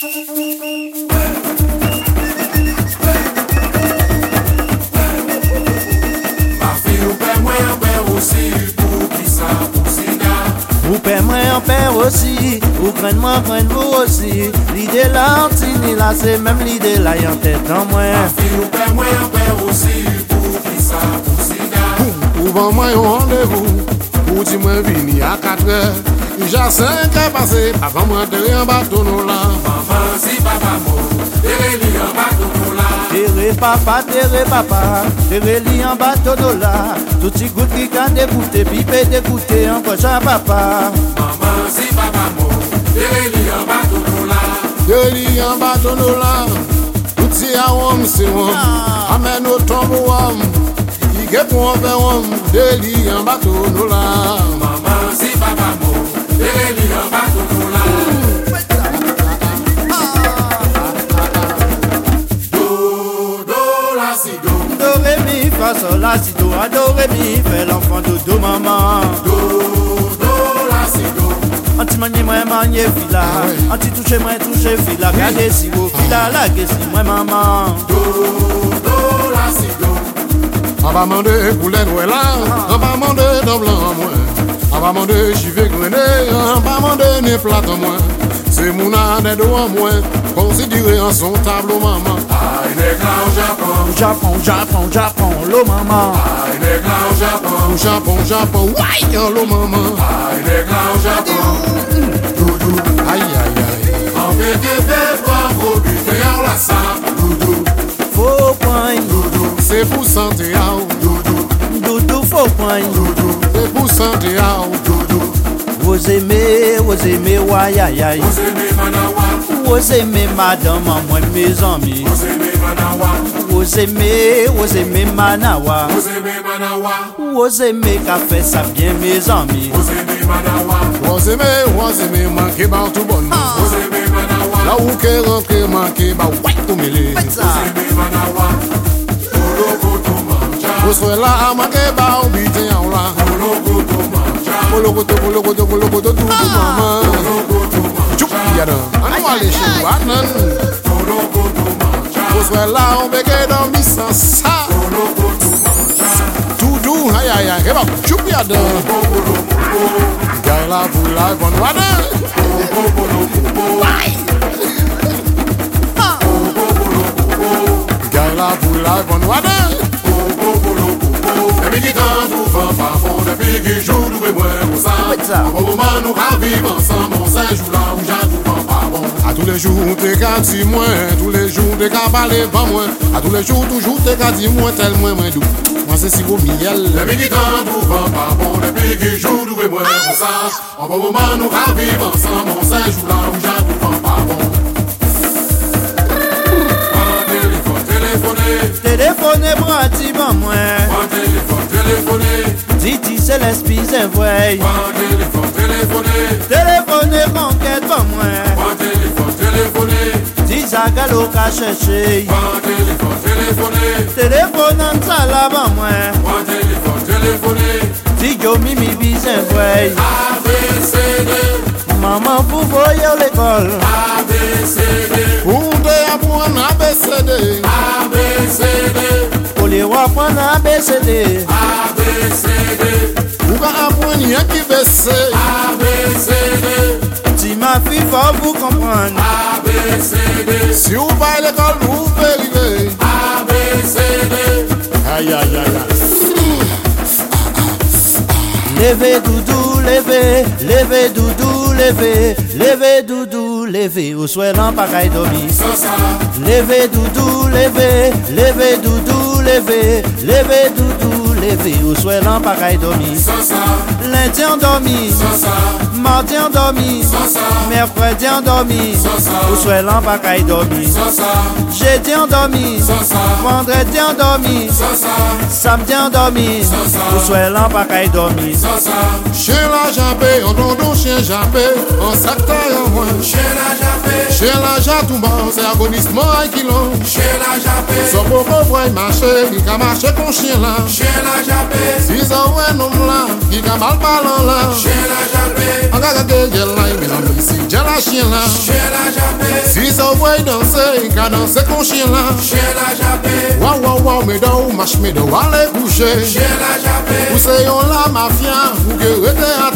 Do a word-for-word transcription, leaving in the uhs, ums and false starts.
Ou paie moi en père aussi, ou craigne moi, craigne vous aussi. L'idée là, ni là, c'est même l'idée là, y en tête en moi. Ma fille, ou paie moi en père aussi, pour qui ça, pour cigare. Ou vend moi un rendez-vous, ou dis moi vini à quatre heures. Déjà cinq heures passées, papa moi derrière un bateau nous là. Maman, si papa mort, derrière lui en bateau nous là. Terre papa, terre papa, terre li en bateau de là. Tout petit goutte qui can dégoûté, pipé dégoûté, encore chat papa. Maman, si papa mort, derrière lui en bateau nous là. Derrière un bateau nous là. Tout si à homme, c'est homme. Amène au tombeau homme. Il get pour un verre homme. Derrière un bateau nous là. Maman, si papa mort, derrière lui en bateau nous là. Do, ré, mi, fa, sol, la, si, do, a, do, ré, mi, fait l'enfant do, do, maman. Do, do, la, si, do. Anti manye moi manye fila, anti touche moi touche fila. Gade si wo fila, la gesi moi maman. Do, do, la, si, do. On va mander poulet noël là, on va mander dans blanc moi. On va mander chivé grené, on va mander né plat en moi. C'est mon âne de moi, considéré en son tableau maman. Ah, il est là au Japon. Japon, Japon, Japon, lo maman. Ah, il est là au Japon. Au Japon, Japon, ouais, allo maman. Ah, il est là au Japon. Doudou, Aïe, aïe, aïe. en fait que fait voir vos butés en la salle. Doudou, Faux point, doudou, C'est pour santé, ah, doudou, doudou faux point. doudou, c'est pour santé, ah, doudou. Vous aimez, vous aimez, ouais, aïe, aïe. Vous aimez Manawa, Vous aimez madame, moi mes amis. vous aimez Manawa, Vous aimez, vous aimez manawa. vous aimez Manawa, Vous aimez café, ça bien mes amis. vous aimez Manawa, vous aimez, vous aimez, manqué, bah, tout bon. vous aimez Manawa, Là où qu'est rentré, manqué, bah, ouais, tout mêlé. Faites ça. vous aimez Manawa. Kolo koto manja, Vous soyez là, à manqué, bah, ou bien, en là. kolo koto manja, Kolokoto, kolokoto, kolokoto, tout, maman. kolo koto Tchoup, manja, y'a d'un. On va aller chez nous, Adnan. kolo koto manja, Vous soyez là, on va gagner dans mi sans ça. kolo koto manja. Tout doux, aïe, aïe, aïe. Eh ben, tchoup, y'a d'un. Gagne la boule, la bonne, Adnan. Gagne la boule, la bonne, Adnan. Depuis qu'il t'en trouve pas fond, depuis qu'il joue, nous et moi, on s'en. Au moment où nous ravivons ensemble, on s'en joue là où j'en trouve pas bon. À tous les jours, t'es qu'à dire moins. Tous les jours, t'es qu'à parler pas moins. À tous les jours, toujours, t'es qu'à dire moins, tel moins, moins doux. Moi, c'est si beau, miel. Depuis qu'il t'en trouve pas bon, depuis qu'il joue, nous et moi, on s'en. Au moment où nous ravivons ensemble, on s'en joue là où j'en trouve pas bon. Prends téléphone, téléphoner. Téléphone pratiquement moi. Prends téléphone, téléphoner. Titi c'est l'esprit c'est vrai. Prends téléphone, téléphoner. Téléphone conquête pas moi. Prends téléphone, téléphoner. Titi agalo ka chercher. Prends téléphone, téléphoner. Téléphone en sala pas moi. Prends téléphone, téléphoner. Titi yo mimi bi c'est vrai. A B C D, Maman pour voyer l'école. A B C D, Pour t'apprendre à B C D. A B C D, Pour les rois prendre A B C D. A B C D, Pour apprendre rien qui baisse. A B C D, Si ma fille faut vous comprendre. A B C D, Si vous va à l'école, vous pouvez arriver. A B C D. Aïe, aïe, aïe, aïe. Levez doudou, levez, levez doudou, levez, levez doudou, levez, ou soit l'an pas qu'à dormir. Levez doudou, levez, levez doudou, levez, levez doudou, levez, ou soit l'an pas qu'à dormir. Lundi endormi, mardi endormi, mercredi endormi, ou soit l'an pas qu'à dormir. Jeudi endormi, vendredi endormi, samedi endormi, ou soit l'an pas qu'à dormir. Chien la jappé, on donne chien jappé, en secteur en moins. Chez la Japé, Chien la jappe tout bas, c'est agonissement à kilo. chez la Japé, Son pauvre voit marcher, il a marché con chien là. chez la Japé, Si ça ouais non là, il a mal parlant là. chez la Japé, On a gagné gel là, mes amis, si j'ai la chien là. chez la Japé, Si ça voit danser, qu'à danser con chien là. Chien la jappé, Waouh waouh waouh, mais d'où marche, mais d'où aller coucher. chien la jappé, Vous c'est on la mafia, vous que rete à